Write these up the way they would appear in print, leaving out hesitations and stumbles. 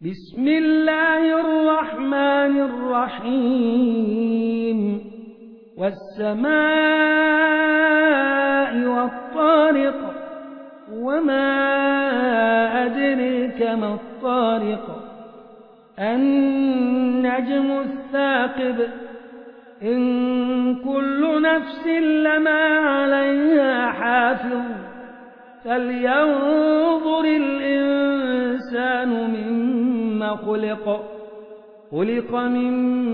بسم الله الرحمن الرحيم والسماء والطارق وما أدريك ما الطارق النجم الثاقب إن كل نفس لما عليها حافظ فلينظر الإنسان مما خلق من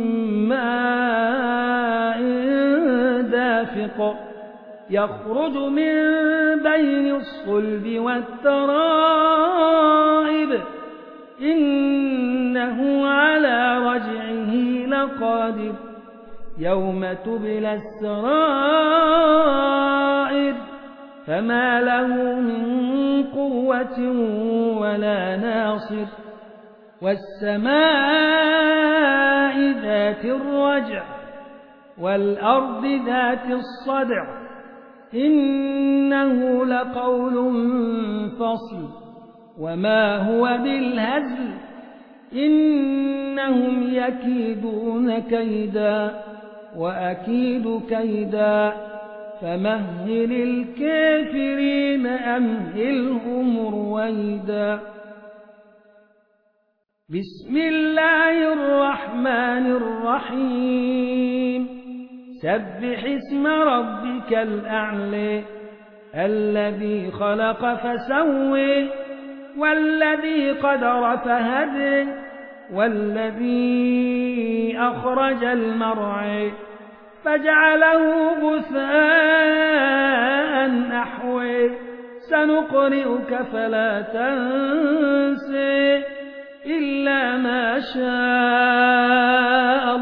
ماء دافق يخرج من بين الصلب والترائب إنه على رجعه لقادر يوم تبلى السرائر فما له من قوة ولا ناصر والسماء ذات الرجع والأرض ذات الصدع إنه لقول فصل وما هو بالهزل إنهم يكيدون كيدا وأكيد كيدا فمهل الكافرين أمهلهم رويدا بسم الله الرحمن الرحيم سبح اسم ربك الأعلى الذي خلق فسوى والذي قدر فهدى والذي أخرج المرعى فجعله غثاء أحوى سنقرئك فلا تنسى إلا ما شاء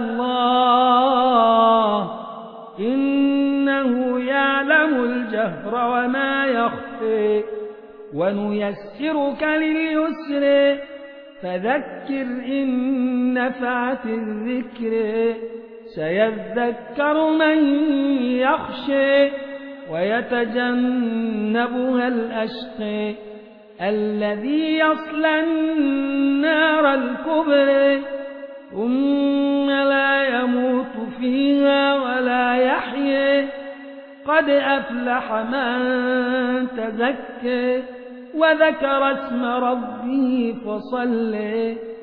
الله إنه يعلم الجهر وما يخفى ونيسرك لليسر فذكر إن نفعت الذكر سيذكر من يخشى ويتجنبها الأشقى الذي يصلى النار الكبرى ثم لا يموت فيها ولا يحيى قد أفلح من تزكى وذكر اسم ربه فصلى